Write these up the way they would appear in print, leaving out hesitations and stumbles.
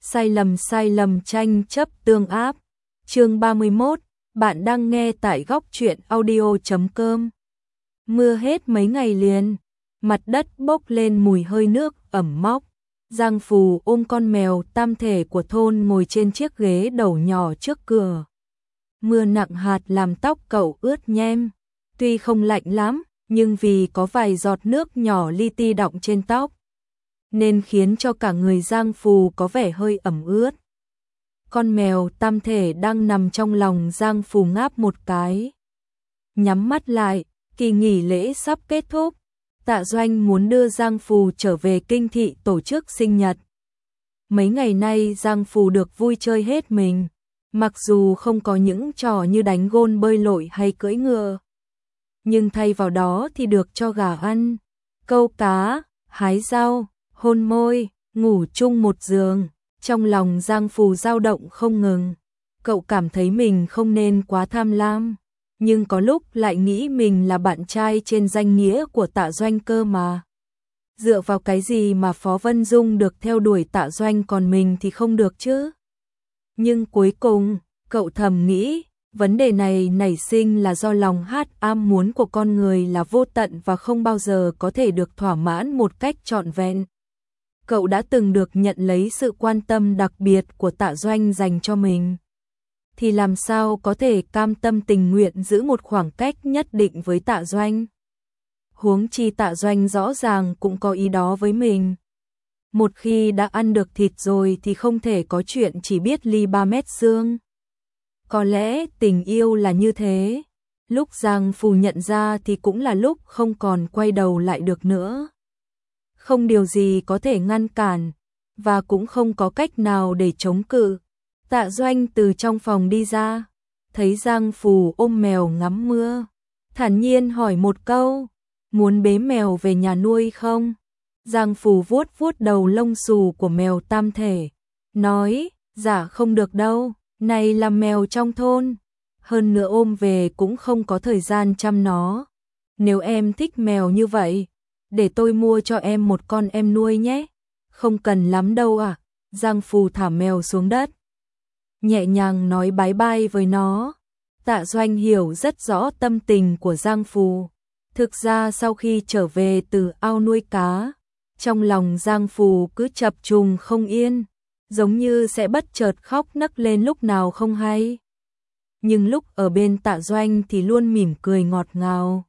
sai lầm tranh chấp tương áp. Chương 31, bạn đang nghe tại góc truyện audio.com. Mưa hết mấy ngày liền, mặt đất bốc lên mùi hơi nước ẩm mốc. Giang Phù ôm con mèo tam thể của thôn ngồi trên chiếc ghế đầu nhỏ trước cửa. Mưa nặng hạt làm tóc cậu ướt nhem. Tuy không lạnh lắm, nhưng vì có vài giọt nước nhỏ li ti đọng trên tóc, nên khiến cho cả người Giang Phù có vẻ hơi ẩm ướt. Con mèo tam thể đang nằm trong lòng Giang Phù ngáp một cái. Nhắm mắt lại, kỳ nghỉ lễ sắp kết thúc. Tạ Doanh muốn đưa Giang Phù trở về kinh thị tổ chức sinh nhật. Mấy ngày nay Giang Phù được vui chơi hết mình, mặc dù không có những trò như đánh gôn, bơi lội hay cưỡi ngựa, nhưng thay vào đó thì được cho gà ăn, câu cá, hái rau, hôn môi, ngủ chung một giường. Trong lòng Giang Phù dao động không ngừng. Cậu cảm thấy mình không nên quá tham lam, nhưng có lúc lại nghĩ mình là bạn trai trên danh nghĩa của Tạ Doanh cơ mà. Dựa vào cái gì mà Phó Vân Dung được theo đuổi Tạ Doanh còn mình thì không được chứ? Nhưng cuối cùng, cậu thầm nghĩ, vấn đề này nảy sinh là do lòng ham muốn của con người là vô tận và không bao giờ có thể được thỏa mãn một cách trọn vẹn. Cậu đã từng được nhận lấy sự quan tâm đặc biệt của Tạ Doanh dành cho mình, thì làm sao có thể cam tâm tình nguyện giữ một khoảng cách nhất định với Tạ Doanh? Huống chi Tạ Doanh rõ ràng cũng có ý đó với mình. Một khi đã ăn được thịt rồi thì không thể có chuyện chỉ biết ly 3 mét xương. Có lẽ tình yêu là như thế. Lúc Giang Phù nhận ra thì cũng là lúc không còn quay đầu lại được nữa. Không điều gì có thể ngăn cản, và cũng không có cách nào để chống cự. Tạ Doanh từ trong phòng đi ra, thấy Giang Phù ôm mèo ngắm mưa, thản nhiên hỏi một câu, muốn bế mèo về nhà nuôi không? Giang Phù vuốt vuốt đầu lông xù của mèo tam thể, nói, dạ không được đâu, này là mèo trong thôn, hơn nữa ôm về cũng không có thời gian chăm nó. Nếu em thích mèo như vậy, để tôi mua cho em một con em nuôi nhé. Không cần lắm đâu à. Giang Phù thả mèo xuống đất, nhẹ nhàng nói bái bai với nó. Tạ Doanh hiểu rất rõ tâm tình của Giang Phù. Thực ra sau khi trở về từ ao nuôi cá, trong lòng Giang Phù cứ chập trùng không yên, giống như sẽ bất chợt khóc nấc lên lúc nào không hay. Nhưng lúc ở bên Tạ Doanh thì luôn mỉm cười ngọt ngào.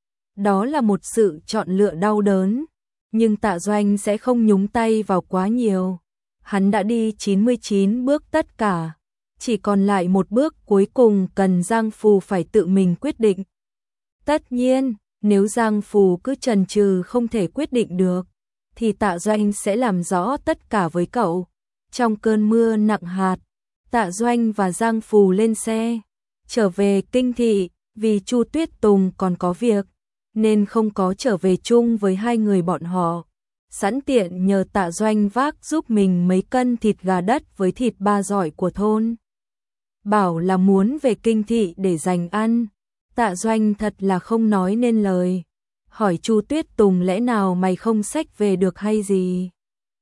Đó là một sự chọn lựa đau đớn, nhưng Tạ Doanh sẽ không nhúng tay vào quá nhiều. Hắn đã đi 99 bước tất cả, chỉ còn lại một bước cuối cùng cần Giang Phù phải tự mình quyết định. Tất nhiên, nếu Giang Phù cứ chần chừ không thể quyết định được, thì Tạ Doanh sẽ làm rõ tất cả với cậu. Trong cơn mưa nặng hạt, Tạ Doanh và Giang Phù lên xe, trở về kinh thị, vì Chu Tuyết Tùng còn có việc, nên không có trở về chung với hai người bọn họ. Sẵn tiện nhờ Tạ Doanh vác giúp mình mấy cân thịt gà đất với thịt ba giỏi của thôn. Bảo là muốn về kinh thị để dành ăn. Tạ Doanh thật là không nói nên lời. Hỏi Chu Tuyết Tùng lẽ nào mày không xách về được hay gì?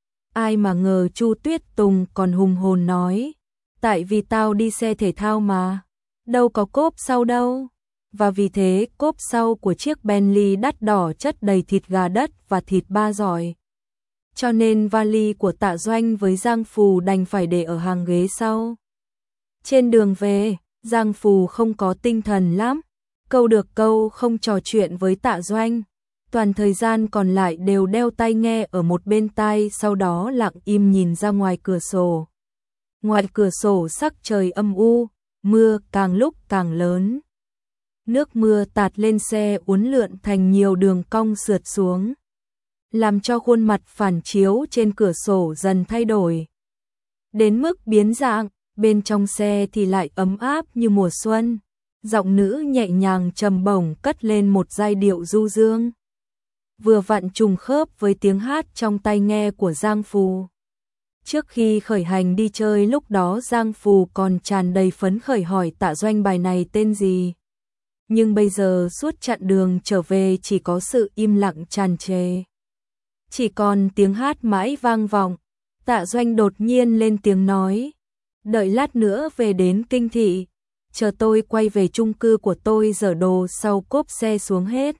Ai mà ngờ Chu Tuyết Tùng còn hùng hồn nói, tại vì tao đi xe thể thao mà, đâu có cốp sau đâu. Và vì thế cốp sau của chiếc Bentley đắt đỏ chất đầy thịt gà đất và thịt ba giỏi. Cho nên vali của Tạ Doanh với Giang Phù đành phải để ở hàng ghế sau. Trên đường về, Giang Phù không có tinh thần lắm, câu được câu không trò chuyện với Tạ Doanh. Toàn thời gian còn lại đều đeo tai nghe ở một bên tai, sau đó lặng im nhìn ra ngoài cửa sổ. Ngoài cửa sổ sắc trời âm u, mưa càng lúc càng lớn. Nước mưa tạt lên xe uốn lượn thành nhiều đường cong sượt xuống, làm cho khuôn mặt phản chiếu trên cửa sổ dần thay đổi. Đến mức biến dạng, bên trong xe thì lại ấm áp như mùa xuân. Giọng nữ nhẹ nhàng trầm bổng cất lên một giai điệu du dương, vừa vặn trùng khớp với tiếng hát trong tai nghe của Giang Phù. Trước khi khởi hành đi chơi lúc đó Giang Phù còn tràn đầy phấn khởi hỏi Tạ Doanh bài này tên gì. Nhưng bây giờ suốt chặng đường trở về chỉ có sự im lặng tràn trề. Chỉ còn tiếng hát mãi vang vọng. Tạ Doanh đột nhiên lên tiếng nói, đợi lát nữa về đến kinh thị, chờ tôi quay về chung cư của tôi dỡ đồ sau cốp xe xuống hết.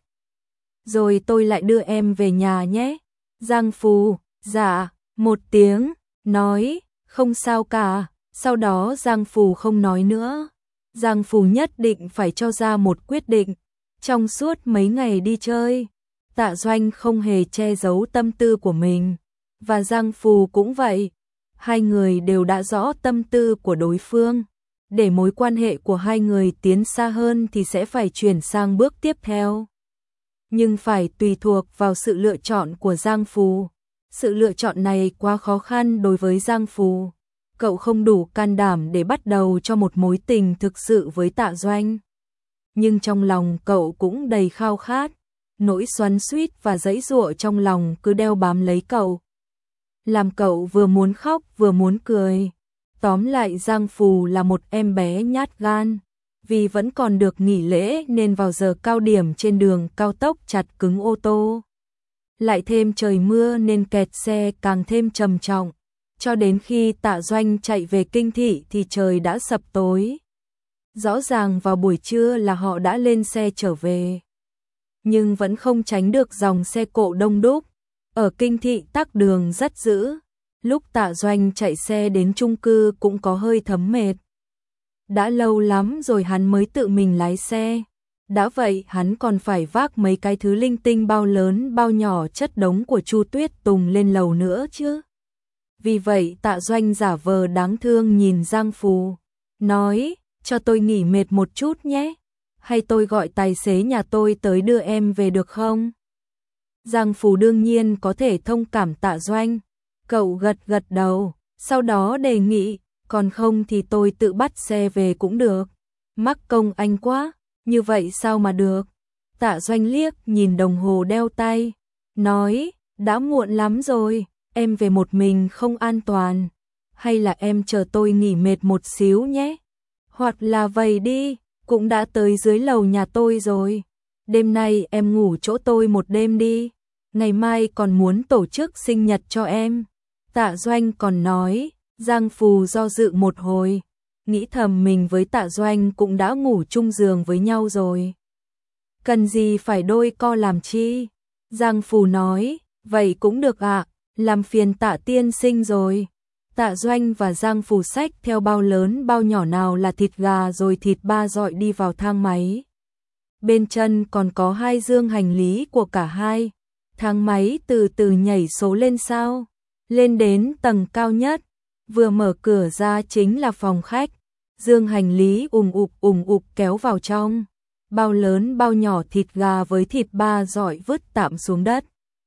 Rồi tôi lại đưa em về nhà nhé. Giang Phù, dạ, một tiếng, nói, không sao cả. Sau đó Giang Phù không nói nữa. Giang Phù nhất định phải cho ra một quyết định. Trong suốt mấy ngày đi chơi, Tạ Doanh không hề che giấu tâm tư của mình. Và Giang Phù cũng vậy. Hai người đều đã rõ tâm tư của đối phương. Để mối quan hệ của hai người tiến xa hơn thì sẽ phải chuyển sang bước tiếp theo. Nhưng phải tùy thuộc vào sự lựa chọn của Giang Phù. Sự lựa chọn này quá khó khăn đối với Giang Phù. Cậu không đủ can đảm để bắt đầu cho một mối tình thực sự với Tạ Doanh. Nhưng trong lòng cậu cũng đầy khao khát. Nỗi xoắn xuýt và giãy giụa trong lòng cứ đeo bám lấy cậu, làm cậu vừa muốn khóc vừa muốn cười. Tóm lại Giang Phù là một em bé nhát gan. Vì vẫn còn được nghỉ lễ nên vào giờ cao điểm trên đường cao tốc chặt cứng ô tô. Lại thêm trời mưa nên kẹt xe càng thêm trầm trọng. Cho đến khi Tạ Doanh chạy về kinh thị thì trời đã sập tối. Rõ ràng vào buổi trưa là họ đã lên xe trở về. Nhưng vẫn không tránh được dòng xe cộ đông đúc. Ở kinh thị tắc đường rất dữ. Lúc Tạ Doanh chạy xe đến chung cư cũng có hơi thấm mệt. Đã lâu lắm rồi hắn mới tự mình lái xe. Đã vậy hắn còn phải vác mấy cái thứ linh tinh bao lớn bao nhỏ chất đống của Chu Tuyết Tùng lên lầu nữa chứ. Vì vậy Tạ Doanh giả vờ đáng thương nhìn Giang Phù, nói, cho tôi nghỉ mệt một chút nhé. Hay tôi gọi tài xế nhà tôi tới đưa em về được không? Giang Phù đương nhiên có thể thông cảm Tạ Doanh. Cậu gật gật đầu, sau đó đề nghị, còn không thì tôi tự bắt xe về cũng được. Mắc công anh quá, như vậy sao mà được? Tạ Doanh liếc nhìn đồng hồ đeo tay, nói, đã muộn lắm rồi, em về một mình không an toàn. Hay là em chờ tôi nghỉ mệt một xíu nhé? Hoặc là vậy đi, cũng đã tới dưới lầu nhà tôi rồi. Đêm nay em ngủ chỗ tôi một đêm đi. Ngày mai còn muốn tổ chức sinh nhật cho em. Tạ Doanh còn nói. Giang Phù do dự một hồi, nghĩ thầm mình với Tạ Doanh cũng đã ngủ chung giường với nhau rồi. Cần gì phải đôi co làm chi? Giang Phù nói, vậy cũng được ạ, làm phiền Tạ tiên sinh rồi. Tạ Doanh và Giang Phù xách theo bao lớn bao nhỏ nào là thịt gà rồi thịt ba dọi đi vào thang máy. Bên chân còn có 2 dương hành lý của cả hai. Thang máy từ từ nhảy số lên sao, lên đến tầng cao nhất. Vừa mở cửa ra chính là phòng khách, dương hành lý ùm ụp kéo vào trong, bao lớn bao nhỏ thịt gà với thịt ba dọi vứt tạm xuống đất.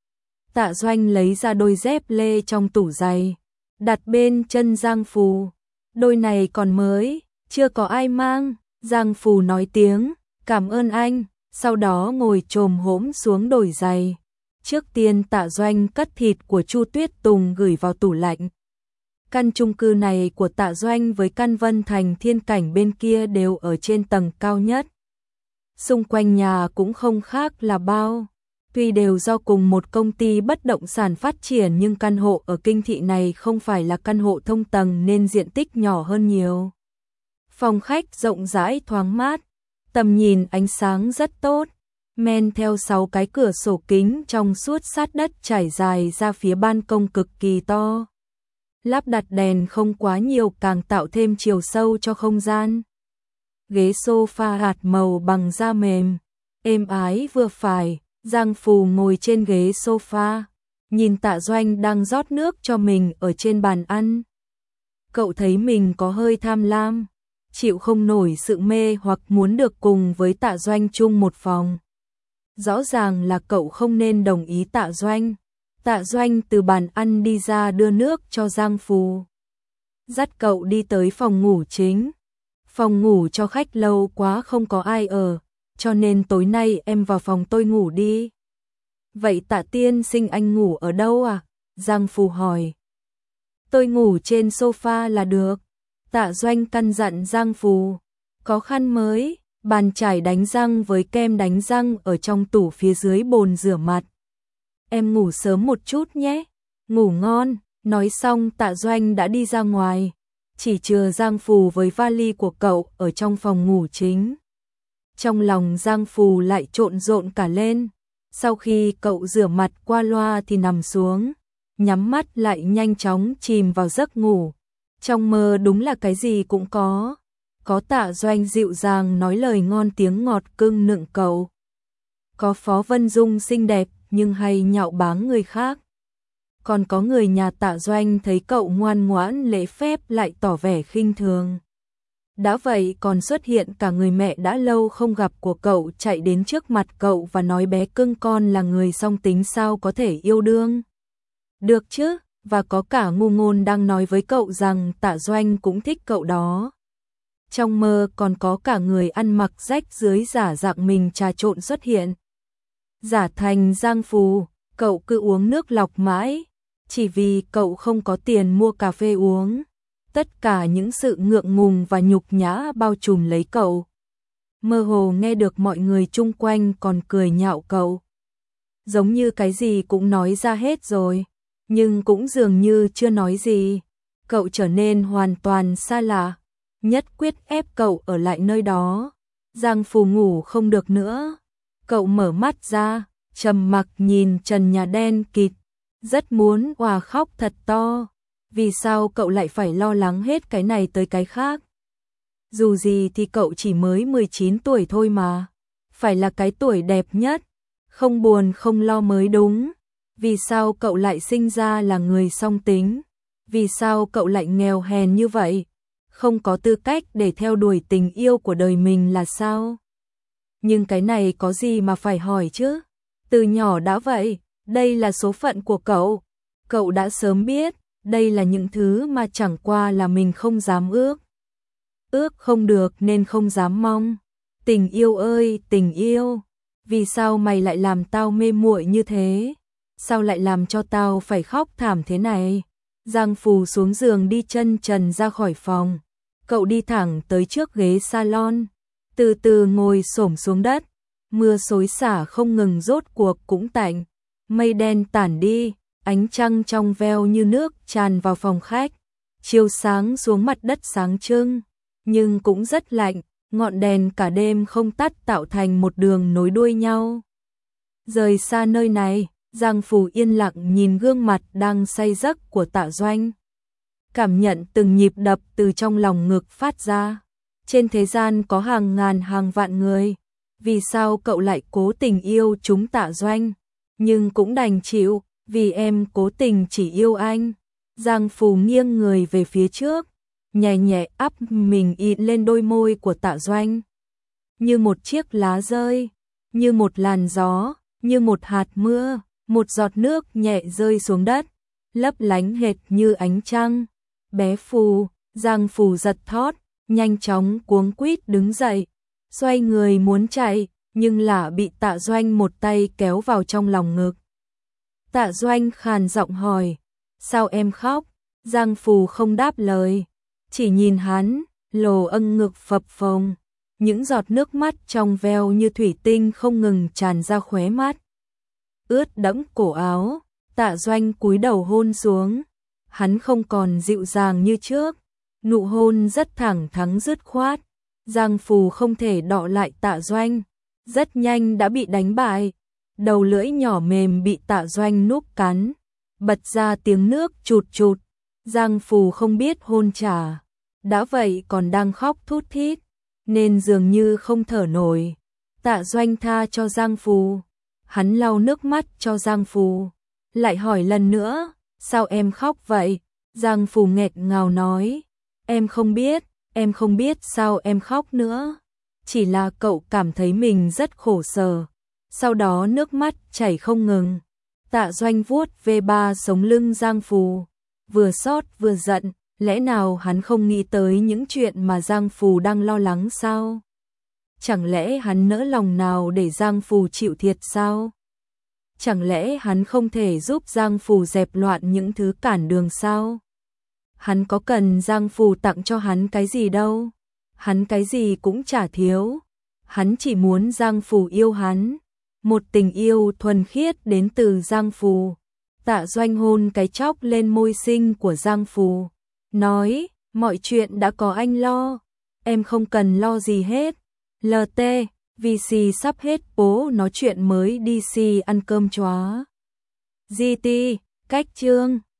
Tạ Doanh lấy ra đôi dép lê trong tủ giày, đặt bên chân Giang Phù. Đôi này còn mới, chưa có ai mang. Giang Phù nói tiếng, cảm ơn anh, sau đó ngồi chồm hổm xuống đổi giày. Trước tiên Tạ Doanh cất thịt của Chu Tuyết Tùng gửi vào tủ lạnh. Căn chung cư này của Tạ Doanh với căn Vân Thành Thiên Cảnh bên kia đều ở trên tầng cao nhất. Xung quanh nhà cũng không khác là bao. Tuy đều do cùng một công ty bất động sản phát triển nhưng căn hộ ở kinh thị này không phải là căn hộ thông tầng nên diện tích nhỏ hơn nhiều. Phòng khách rộng rãi thoáng mát, tầm nhìn ánh sáng rất tốt. Men theo 6 cái cửa sổ kính trong suốt sát đất trải dài ra phía ban công cực kỳ to. Lắp đặt đèn không quá nhiều càng tạo thêm chiều sâu cho không gian. Ghế sofa hạt màu bằng da mềm, êm ái vừa phải. Giang Phù ngồi trên ghế sofa, nhìn Tạ Doanh đang rót nước cho mình ở trên bàn ăn. Cậu thấy mình có hơi tham lam, chịu không nổi sự mê hoặc muốn được cùng với Tạ Doanh chung một phòng. Rõ ràng là cậu không nên đồng ý Tạ Doanh. Tạ Doanh từ bàn ăn đi ra đưa nước cho Giang Phù, dắt cậu đi tới phòng ngủ chính. Phòng ngủ cho khách lâu quá không có ai ở, cho nên tối nay em vào phòng tôi ngủ đi. Vậy Tạ tiên sinh anh ngủ ở đâu à? Giang Phù hỏi. Tôi ngủ trên sofa là được. Tạ Doanh căn dặn Giang Phù. Có khăn mới, bàn chải đánh răng với kem đánh răng ở trong tủ phía dưới bồn rửa mặt. Em ngủ sớm một chút nhé. Ngủ ngon. Nói xong Tạ Doanh đã đi ra ngoài, chỉ chừa Giang Phù với vali của cậu ở trong phòng ngủ chính. Trong lòng Giang Phù lại trộn rộn cả lên, sau khi cậu rửa mặt qua loa thì nằm xuống, nhắm mắt lại nhanh chóng chìm vào giấc ngủ. Trong mơ đúng là cái gì cũng có Tạ Doanh dịu dàng nói lời ngon tiếng ngọt cưng nựng cậu. Có Phó Vân Dung xinh đẹp nhưng hay nhạo báng người khác. Còn có người nhà Tạ Doanh thấy cậu ngoan ngoãn lễ phép lại tỏ vẻ khinh thường. Đã vậy còn xuất hiện cả người mẹ đã lâu không gặp của cậu chạy đến trước mặt cậu và nói bé cưng con là người song tính sao có thể yêu đương được chứ, và có cả ngu ngôn đang nói với cậu rằng Tạ Doanh cũng thích cậu đó. Trong mơ còn có cả người ăn mặc rách dưới giả dạng mình trà trộn xuất hiện. Giả thành Giang Phù, cậu cứ uống nước lọc mãi, chỉ vì cậu không có tiền mua cà phê uống. Tất cả những sự ngượng ngùng và nhục nhã bao trùm lấy cậu. Mơ hồ nghe được mọi người chung quanh còn cười nhạo cậu. Giống như cái gì cũng nói ra hết rồi, nhưng cũng dường như chưa nói gì. Cậu trở nên hoàn toàn xa lạ, nhất quyết ép cậu ở lại nơi đó. Giang Phù ngủ không được nữa. Cậu mở mắt ra, trầm mặc nhìn trần nhà đen kịt, rất muốn òa khóc thật to. Vì sao cậu lại phải lo lắng hết cái này tới cái khác? Dù gì thì cậu chỉ mới 19 tuổi thôi mà. Phải là cái tuổi đẹp nhất, không buồn không lo mới đúng. Vì sao cậu lại sinh ra là người song tính? Vì sao cậu lại nghèo hèn như vậy? Không có tư cách để theo đuổi tình yêu của đời mình là sao? Nhưng cái này có gì mà phải hỏi chứ? Từ nhỏ đã vậy, đây là số phận của cậu. Cậu đã sớm biết, đây là những thứ mà chẳng qua là mình không dám ước. Ước không được nên không dám mong. Tình yêu ơi, tình yêu, vì sao mày lại làm tao mê muội như thế? Sao lại làm cho tao phải khóc thảm thế này? Giang Phù xuống giường đi chân trần ra khỏi phòng. Cậu đi thẳng tới trước ghế salon, từ từ ngồi xổm xuống đất. Mưa xối xả không ngừng rốt cuộc cũng tạnh. Mây đen tản đi, ánh trăng trong veo như nước tràn vào phòng khách, chiếu sáng xuống mặt đất sáng trưng, nhưng cũng rất lạnh, ngọn đèn cả đêm không tắt tạo thành một đường nối đuôi nhau. Rời xa nơi này, Giang Phù yên lặng nhìn gương mặt đang say giấc của Tạ Doanh. Cảm nhận từng nhịp đập từ trong lòng ngực phát ra. Trên thế gian có hàng ngàn hàng vạn người, vì sao cậu lại cố tình yêu chúng Tạ Doanh? Nhưng cũng đành chịu, vì em cố tình chỉ yêu anh. Giang Phù nghiêng người về phía trước, nhẹ nhẹ áp mình ịn lên đôi môi của Tạ Doanh. Như một chiếc lá rơi, như một làn gió, như một hạt mưa, một giọt nước nhẹ rơi xuống đất, lấp lánh hệt như ánh trăng. Bé Phù, Giang Phù giật thót, nhanh chóng cuống quýt đứng dậy, xoay người muốn chạy, nhưng là bị Tạ Doanh một tay kéo vào trong lòng ngực. Tạ Doanh khàn giọng hỏi, sao em khóc? Giang Phù không đáp lời, chỉ nhìn hắn, lồ âng ngực phập phồng, những giọt nước mắt trong veo như thủy tinh không ngừng tràn ra khóe mắt. Ướt đẫm cổ áo, Tạ Doanh cúi đầu hôn xuống, hắn không còn dịu dàng như trước, nụ hôn rất thẳng thắn dứt khoát. Giang Phù không thể đọ lại Tạ Doanh, rất nhanh đã bị đánh bại. Đầu lưỡi nhỏ mềm bị Tạ Doanh núp cắn, bật ra tiếng nước chụt chụt. Giang Phù không biết hôn trả, đã vậy còn đang khóc thút thít, nên dường như không thở nổi. Tạ Doanh tha cho Giang Phù, hắn lau nước mắt cho Giang Phù, lại hỏi lần nữa, sao em khóc vậy? Giang Phù nghẹt ngào nói, em không biết sao em khóc nữa, chỉ là cậu cảm thấy mình rất khổ sở. Sau đó nước mắt chảy không ngừng. Tạ Doanh vuốt về ba sống lưng Giang Phù, vừa xót vừa giận, lẽ nào hắn không nghĩ tới những chuyện mà Giang Phù đang lo lắng sao? Chẳng lẽ hắn nỡ lòng nào để Giang Phù chịu thiệt sao? Chẳng lẽ hắn không thể giúp Giang Phù dẹp loạn những thứ cản đường sao? Hắn có cần Giang Phù tặng cho hắn cái gì đâu, hắn cái gì cũng chả thiếu, hắn chỉ muốn Giang Phù yêu hắn. Một tình yêu thuần khiết đến từ Giang Phù, Tạ Doanh hôn cái chóc lên môi xinh của Giang Phù, nói, mọi chuyện đã có anh lo, em không cần lo gì hết. LT, VC sắp hết bố nói chuyện mới DC ăn cơm chó. GT, cách chương.